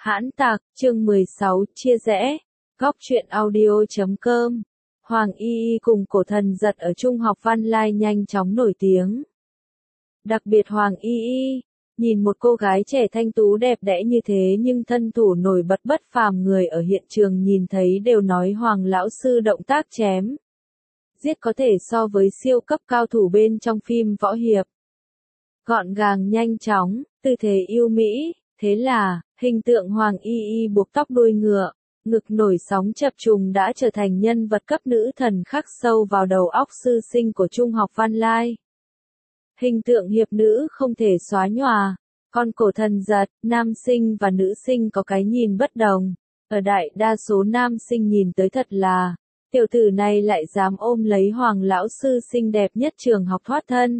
Hãn tạc, chương 16, chia rẽ. Góc truyện audio.com. Hoàng Y Y cùng cổ thần giật ở Trung học Văn Lai nhanh chóng nổi tiếng. Đặc biệt Hoàng Y Y, nhìn một cô gái trẻ thanh tú đẹp đẽ như thế nhưng thân thủ nổi bật bất phàm, người ở hiện trường nhìn thấy đều nói Hoàng lão sư động tác chém giết có thể so với siêu cấp cao thủ bên trong phim võ hiệp. Gọn gàng nhanh chóng, tư thế yêu mỹ, thế là, hình tượng Hoàng Y Y buộc tóc đuôi ngựa, ngực nổi sóng chập trùng đã trở thành nhân vật cấp nữ thần khắc sâu vào đầu óc sư sinh của Trung học Văn Lai. Hình tượng hiệp nữ không thể xóa nhòa, còn cổ thần giật, nam sinh và nữ sinh có cái nhìn bất đồng. Ở đại đa số nam sinh nhìn tới thật là, tiểu tử này lại dám ôm lấy Hoàng lão sư xinh đẹp nhất trường học thoát thân.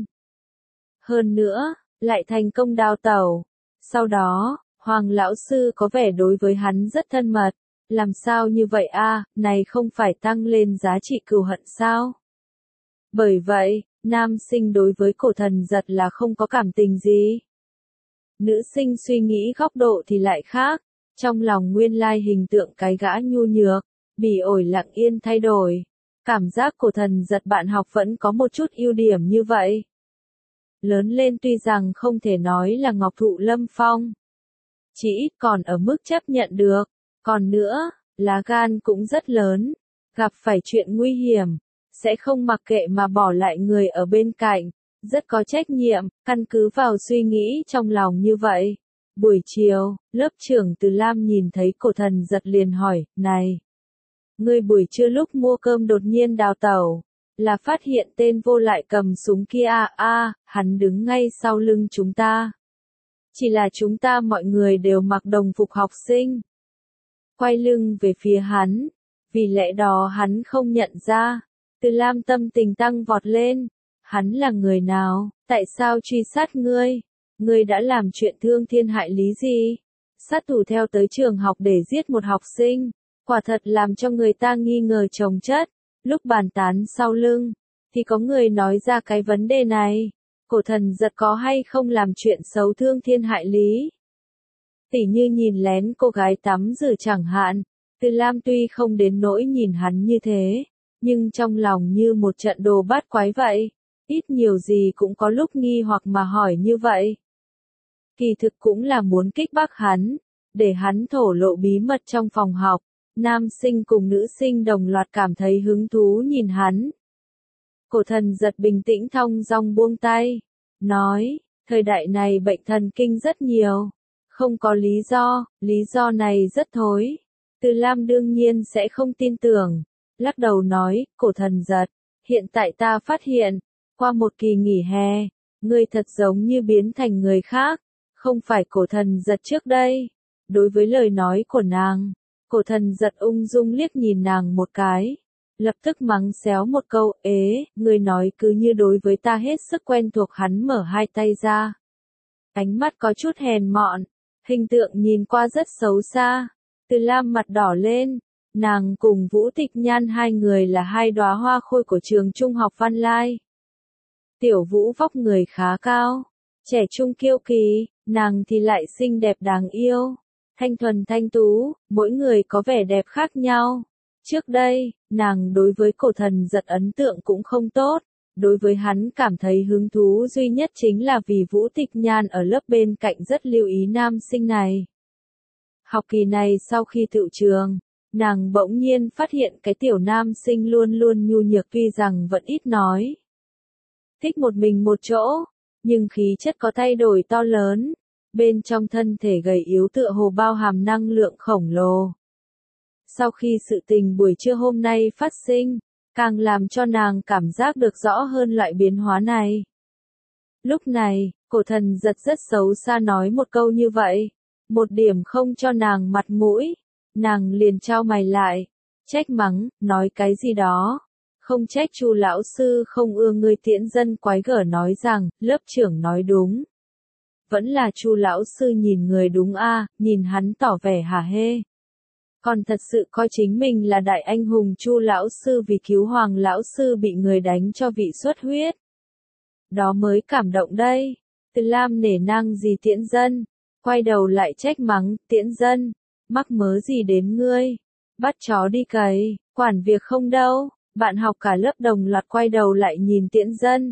Hơn nữa, lại thành công đào tẩu. Sau đó, Hoàng lão sư có vẻ đối với hắn rất thân mật. Làm sao như vậy a, này không phải tăng lên giá trị cừu hận sao? Bởi vậy, nam sinh đối với cổ thần giật là không có cảm tình gì. Nữ sinh suy nghĩ góc độ thì lại khác. Trong lòng nguyên lai hình tượng cái gã nhu nhược, bỉ ổi lặng yên thay đổi. Cảm giác cổ thần giật bạn học vẫn có một chút ưu điểm như vậy. Lớn lên tuy rằng không thể nói là ngọc thụ lâm phong, chỉ ít còn ở mức chấp nhận được. Còn nữa, lá gan cũng rất lớn, gặp phải chuyện nguy hiểm, sẽ không mặc kệ mà bỏ lại người ở bên cạnh, rất có trách nhiệm. Căn cứ vào suy nghĩ trong lòng như vậy. Buổi chiều, lớp trưởng Từ Lam nhìn thấy cổ thần giật liền hỏi, này, ngươi buổi trưa lúc mua cơm đột nhiên đào tẩu, là phát hiện tên vô lại cầm súng kia hắn đứng ngay sau lưng chúng ta. Chỉ là chúng ta mọi người đều mặc đồng phục học sinh. Quay lưng về phía hắn, vì lẽ đó hắn không nhận ra. Từ Lam tâm tình tăng vọt lên. Hắn là người nào, tại sao truy sát ngươi? Ngươi đã làm chuyện thương thiên hại lý gì? Sát thủ theo tới trường học để giết một học sinh, quả thật làm cho người ta nghi ngờ chồng chất. Lúc bàn tán sau lưng, thì có người nói ra cái vấn đề này. Cổ thần giật có hay không làm chuyện xấu thương thiên hại lý? Tỉ như nhìn lén cô gái tắm rửa chẳng hạn. Từ Lam tuy không đến nỗi nhìn hắn như thế, nhưng trong lòng như một trận đồ bát quái vậy. Ít nhiều gì cũng có lúc nghi hoặc mà hỏi như vậy. Kỳ thực cũng là muốn kích bác hắn, để hắn thổ lộ bí mật trong phòng học. Nam sinh cùng nữ sinh đồng loạt cảm thấy hứng thú nhìn hắn. Cổ thần giật bình tĩnh thong dong buông tay, nói, thời đại này bệnh thần kinh rất nhiều. Không có lý do này rất thối. Từ Lam đương nhiên sẽ không tin tưởng. Lắc đầu nói, cổ thần giật, hiện tại ta phát hiện, qua một kỳ nghỉ hè, ngươi thật giống như biến thành người khác, không phải cổ thần giật trước đây. Đối với lời nói của nàng, cổ thần giật ung dung liếc nhìn nàng một cái, lập tức mắng xéo một câu, ngươi nói cứ như đối với ta hết sức quen thuộc. Hắn mở hai tay ra, ánh mắt có chút hèn mọn, hình tượng nhìn qua rất xấu xa. Từ Lam mặt đỏ lên, nàng cùng Vũ Tịch Nhan hai người là hai đóa hoa khôi của trường Trung học Văn Lai. Tiểu Vũ vóc người khá cao, trẻ trung kiêu kỳ, nàng thì lại xinh đẹp đáng yêu, thanh thuần thanh tú, mỗi người có vẻ đẹp khác nhau. Trước đây, nàng đối với cổ thần giật ấn tượng cũng không tốt, đối với hắn cảm thấy hứng thú duy nhất chính là vì Vũ Tịch Nhan ở lớp bên cạnh rất lưu ý nam sinh này. Học kỳ này sau khi tựu trường, nàng bỗng nhiên phát hiện cái tiểu nam sinh luôn luôn nhu nhược tuy rằng vẫn ít nói. Thích một mình một chỗ, nhưng khí chất có thay đổi to lớn, bên trong thân thể gầy yếu tựa hồ bao hàm năng lượng khổng lồ. Sau khi sự tình buổi trưa hôm nay phát sinh, càng làm cho nàng cảm giác được rõ hơn loại biến hóa này. Lúc này, cổ thần giật rất xấu xa nói một câu như vậy, một điểm không cho nàng mặt mũi, nàng liền chau mày lại, trách mắng, nói cái gì đó. Không trách Chu lão sư không ưa ngươi tiễn dân quái gở, nói rằng, lớp trưởng nói đúng. Vẫn là Chu lão sư nhìn người đúng nhìn hắn tỏ vẻ hả hê. Còn thật sự coi chính mình là đại anh hùng. Chu lão sư vì cứu Hoàng lão sư bị người đánh cho bị xuất huyết. Đó mới cảm động đây. Từ Lam nể nang gì tiễn dân, quay đầu lại trách mắng, Tiễn Dân, mắc mớ gì đến ngươi, bắt chó đi cày, quản việc không đâu, bạn học cả lớp đồng loạt quay đầu lại nhìn Tiễn Dân.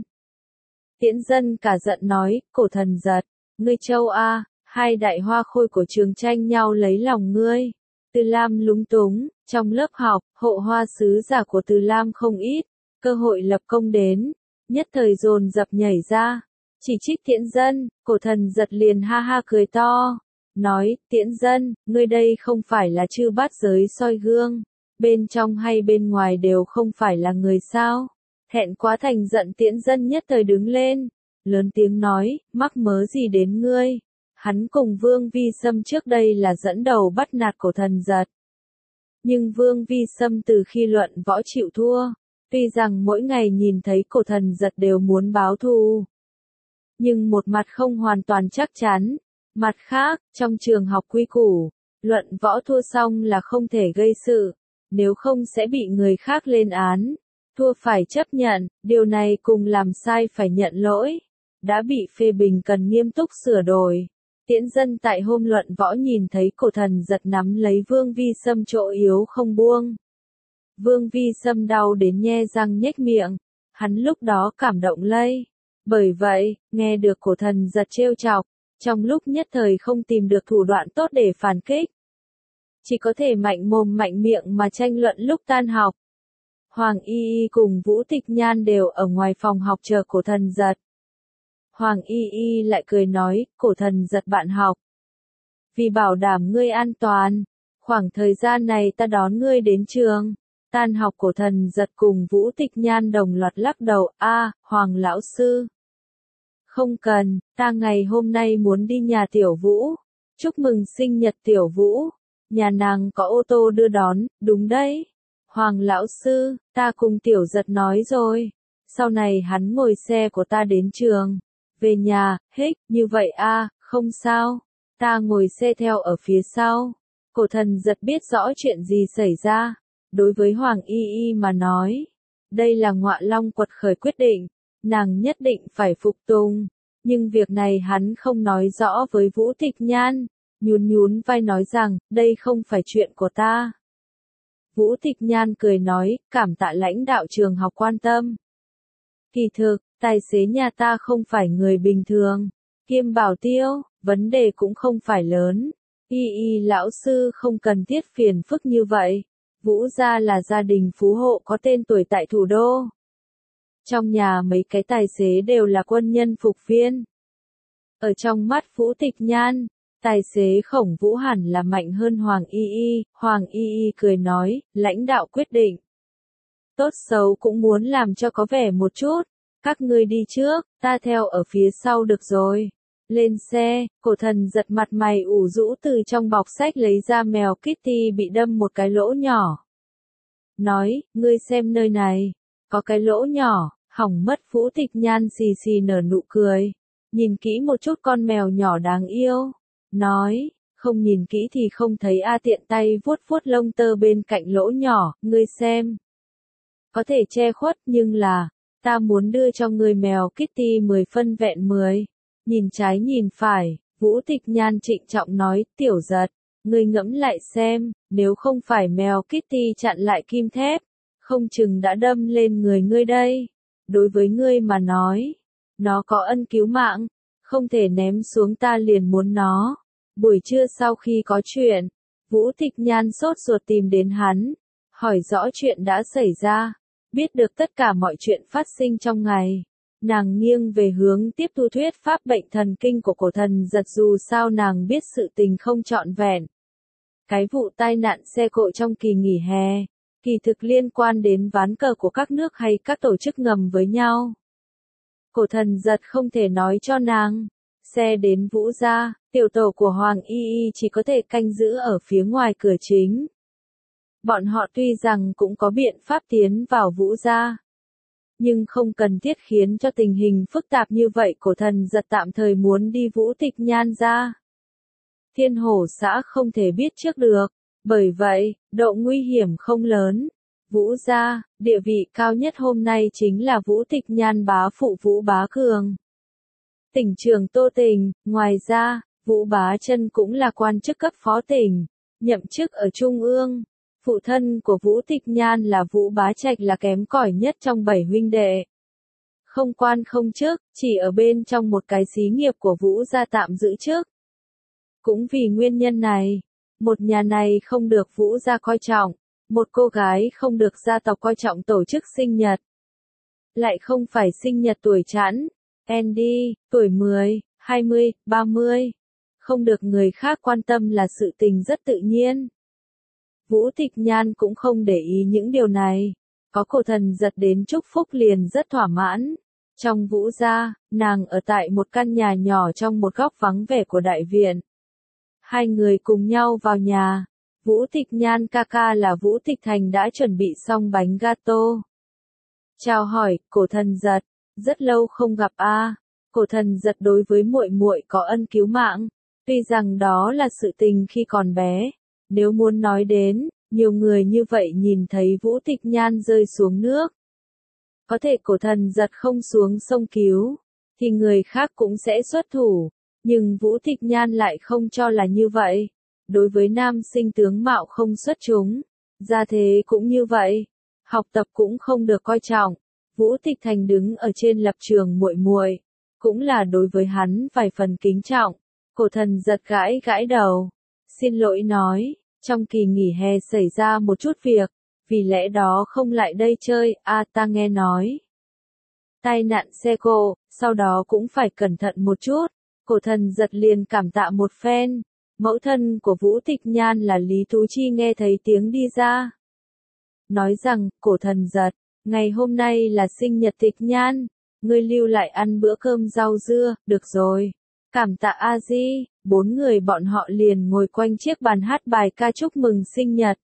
Tiễn Dân cả giận nói, Cổ Thần Giật, ngươi trâu a, hai đại hoa khôi của trường tranh nhau lấy lòng ngươi. Từ Lam lúng túng, trong lớp học, hộ hoa sứ giả của Từ Lam không ít, cơ hội lập công đến, nhất thời dồn dập nhảy ra, chỉ trích Tiễn Dân, Cổ Thần Giật liền ha ha cười to, nói, Tiễn Dân, ngươi đây không phải là chư bát giới soi gương, bên trong hay bên ngoài đều không phải là người sao. Thẹn quá thành giận Tiễn Dân nhất thời đứng lên, lớn tiếng nói, mắc mớ gì đến ngươi. Hắn cùng Vương Vi Sâm trước đây là dẫn đầu bắt nạt Cổ Thần Giật. Nhưng Vương Vi Sâm từ khi luận võ chịu thua, tuy rằng mỗi ngày nhìn thấy Cổ Thần Giật đều muốn báo thù. Nhưng một mặt không hoàn toàn chắc chắn, mặt khác, trong trường học quy củ, luận võ thua xong là không thể gây sự, nếu không sẽ bị người khác lên án. Thua phải chấp nhận, điều này cùng làm sai phải nhận lỗi. Đã bị phê bình cần nghiêm túc sửa đổi. Tiễn Dân tại hôm luận võ nhìn thấy Cổ Thần Giật nắm lấy Vương Vi Sâm chỗ yếu không buông. Vương Vi Sâm đau đến nhe răng nhếch miệng. Hắn lúc đó cảm động lây. Bởi vậy, nghe được Cổ Thần Giật trêu chọc, trong lúc nhất thời không tìm được thủ đoạn tốt để phản kích. Chỉ có thể mạnh mồm mạnh miệng mà tranh luận lúc tan học. Hoàng Y Y cùng Vũ Tịch Nhan đều ở ngoài phòng học chờ Cổ Thần Giật. Hoàng Y Y lại cười nói, Cổ Thần Giật bạn học. Vì bảo đảm ngươi an toàn, khoảng thời gian này ta đón ngươi đến trường. Tan học Cổ Thần Giật cùng Vũ Tịch Nhan đồng loạt lắc đầu, Hoàng lão sư. Không cần, ta ngày hôm nay muốn đi nhà Tiểu Vũ. Chúc mừng sinh nhật Tiểu Vũ. Nhà nàng có ô tô đưa đón, đúng đấy. Hoàng lão sư, ta cùng Tiểu Giật nói rồi. Sau này hắn ngồi xe của ta đến trường. Về nhà, như vậy không sao. Ta ngồi xe theo ở phía sau. Cổ Thần Giật biết rõ chuyện gì xảy ra. Đối với Hoàng Y Y mà nói. Đây là Ngọa Long quật khởi quyết định. Nàng nhất định phải phục tùng. Nhưng việc này hắn không nói rõ với Vũ Tịch Nhan. Nhún vai nói rằng, đây không phải chuyện của ta. Vũ Tịch Nhan cười nói, cảm tạ lãnh đạo trường học quan tâm. Kỳ thực, tài xế nhà ta không phải người bình thường. Kiêm bảo tiêu, vấn đề cũng không phải lớn. Y Y lão sư không cần thiết phiền phức như vậy. Vũ gia là gia đình phú hộ có tên tuổi tại thủ đô. Trong nhà mấy cái tài xế đều là quân nhân phục viên. Ở trong mắt Vũ Tịch Nhan, tài xế Khổng Vũ hẳn là mạnh hơn Hoàng Y Y. Hoàng Y Y cười nói, lãnh đạo quyết định. Tốt xấu cũng muốn làm cho có vẻ một chút. Các ngươi đi trước, ta theo ở phía sau được rồi. Lên xe, Cổ Thần Giật mặt mày ủ rũ từ trong bọc sách lấy ra mèo Kitty bị đâm một cái lỗ nhỏ. Nói, ngươi xem nơi này, có cái lỗ nhỏ, hỏng mất. Vũ Tịch Nhan xì xì nở nụ cười. Nhìn kỹ một chút con mèo nhỏ đáng yêu. Nói, không nhìn kỹ thì không thấy tiện tay vuốt vuốt lông tơ bên cạnh lỗ nhỏ, ngươi xem. Có thể che khuất nhưng là, ta muốn đưa cho ngươi mèo Kitty 10 phân vẹn 10. Nhìn trái nhìn phải, Vũ Tịch Nhan trịnh trọng nói, Tiểu Giật, ngươi ngẫm lại xem, nếu không phải mèo Kitty chặn lại kim thép, không chừng đã đâm lên người ngươi đây. Đối với ngươi mà nói, nó có ân cứu mạng, không thể ném xuống, ta liền muốn nó. Buổi trưa sau khi có chuyện, Vũ Tịch Nhan sốt ruột tìm đến hắn, hỏi rõ chuyện đã xảy ra, biết được tất cả mọi chuyện phát sinh trong ngày. Nàng nghiêng về hướng tiếp thu thuyết pháp bệnh thần kinh của Cổ Thần Giật, dù sao nàng biết sự tình không trọn vẹn. Cái vụ tai nạn xe cộ trong kỳ nghỉ hè, kỳ thực liên quan đến ván cờ của các nước hay các tổ chức ngầm với nhau. Cổ Thần Giật không thể nói cho nàng. Xe đến Vũ gia, tiểu tổ của Hoàng Y Y chỉ có thể canh giữ ở phía ngoài cửa chính. Bọn họ tuy rằng cũng có biện pháp tiến vào Vũ gia, nhưng không cần thiết khiến cho tình hình phức tạp như vậy. Cổ Thần Giật tạm thời muốn đi Vũ Tịch Nhan ra. Thiên Hổ xã không thể biết trước được, bởi vậy, độ nguy hiểm không lớn. Vũ gia, địa vị cao nhất hôm nay chính là Vũ Tịch Nhan bá phụ Vũ Bá Cường. Tỉnh trưởng Tô Tình, ngoài ra, Vũ Bá Chân cũng là quan chức cấp phó tỉnh, nhậm chức ở Trung ương. Phụ thân của Vũ Tịch Nhan là Vũ Bá Trạch là kém cỏi nhất trong 7 huynh đệ. Không quan không chức, chỉ ở bên trong một cái xí nghiệp của Vũ gia tạm giữ chức. Cũng vì nguyên nhân này, một nhà này không được Vũ gia coi trọng, một cô gái không được gia tộc coi trọng tổ chức sinh nhật. Lại không phải sinh nhật tuổi chẵn, Andy, tuổi 10, 20, 30. Không được người khác quan tâm là sự tình rất tự nhiên. Vũ Tịch Nhan cũng không để ý những điều này. Có Cổ Thần Giật đến chúc phúc liền rất thỏa mãn. Trong Vũ gia, nàng ở tại một căn nhà nhỏ trong một góc vắng vẻ của đại viện. Hai người cùng nhau vào nhà. Vũ Tịch Nhan ca ca là Vũ Tịch Thành đã chuẩn bị xong bánh gato. Chào hỏi, Cổ Thần Giật, rất lâu không gặp a. Cổ Thần Giật đối với muội muội có ân cứu mạng, tuy rằng đó là sự tình khi còn bé. Nếu muốn nói đến, nhiều người như vậy nhìn thấy Vũ Tịch Nhan rơi xuống nước. Có thể Cổ Thần Giật không xuống sông cứu, thì người khác cũng sẽ xuất thủ. Nhưng Vũ Tịch Nhan lại không cho là như vậy. Đối với nam sinh tướng mạo không xuất chúng, gia thế cũng như vậy, học tập cũng không được coi trọng. Vũ Tịch Thành đứng ở trên lập trường muội muội, cũng là đối với hắn vài phần kính trọng. Cổ Thần Giật gãi gãi đầu, xin lỗi nói, trong kỳ nghỉ hè xảy ra một chút việc, vì lẽ đó không lại đây chơi, ta nghe nói. Tai nạn xe cộ, sau đó cũng phải cẩn thận một chút. Cổ Thần Giật liền cảm tạ một phen. Mẫu thân của Vũ Tịch Nhan là Lý Tú Chi nghe thấy tiếng đi ra. Nói rằng, Cổ Thần Giật, ngày hôm nay là sinh nhật Tịch Nhan, ngươi lưu lại ăn bữa cơm rau dưa, được rồi. Cảm tạ A Di, 4 người bọn họ liền ngồi quanh chiếc bàn hát bài ca chúc mừng sinh nhật.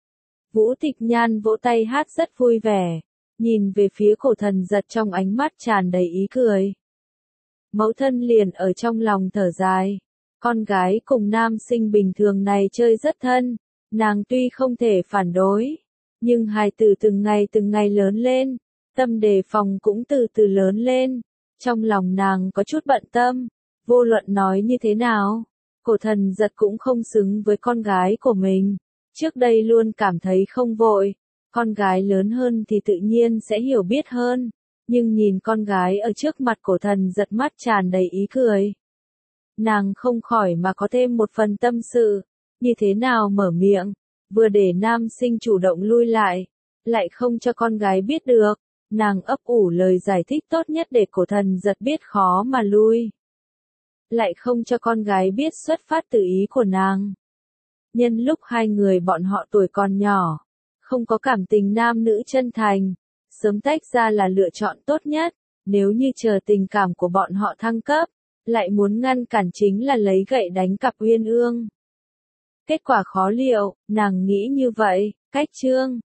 Vũ Tịch Nhan vỗ tay hát rất vui vẻ, nhìn về phía Cổ Thần Giật trong ánh mắt tràn đầy ý cười. Mẫu thân liền ở trong lòng thở dài. Con gái cùng nam sinh bình thường này chơi rất thân, nàng tuy không thể phản đối, nhưng hài tử từng ngày lớn lên, tâm đề phòng cũng từ từ lớn lên. Trong lòng nàng có chút bận tâm, vô luận nói như thế nào, Cổ Thần Giật cũng không xứng với con gái của mình. Trước đây luôn cảm thấy không vội, con gái lớn hơn thì tự nhiên sẽ hiểu biết hơn, nhưng nhìn con gái ở trước mặt Cổ Thần Giật mắt tràn đầy ý cười. Nàng không khỏi mà có thêm một phần tâm sự, như thế nào mở miệng, vừa để nam sinh chủ động lui lại không cho con gái biết được, nàng ấp ủ lời giải thích tốt nhất để Cổ Thần Giật biết khó mà lui. Lại không cho con gái biết xuất phát từ ý của nàng. Nhân lúc hai người bọn họ tuổi còn nhỏ, không có cảm tình nam nữ chân thành, sớm tách ra là lựa chọn tốt nhất, nếu như chờ tình cảm của bọn họ thăng cấp, lại muốn ngăn cản chính là lấy gậy đánh cặp uyên ương. Kết quả khó liệu, nàng nghĩ như vậy, cách chương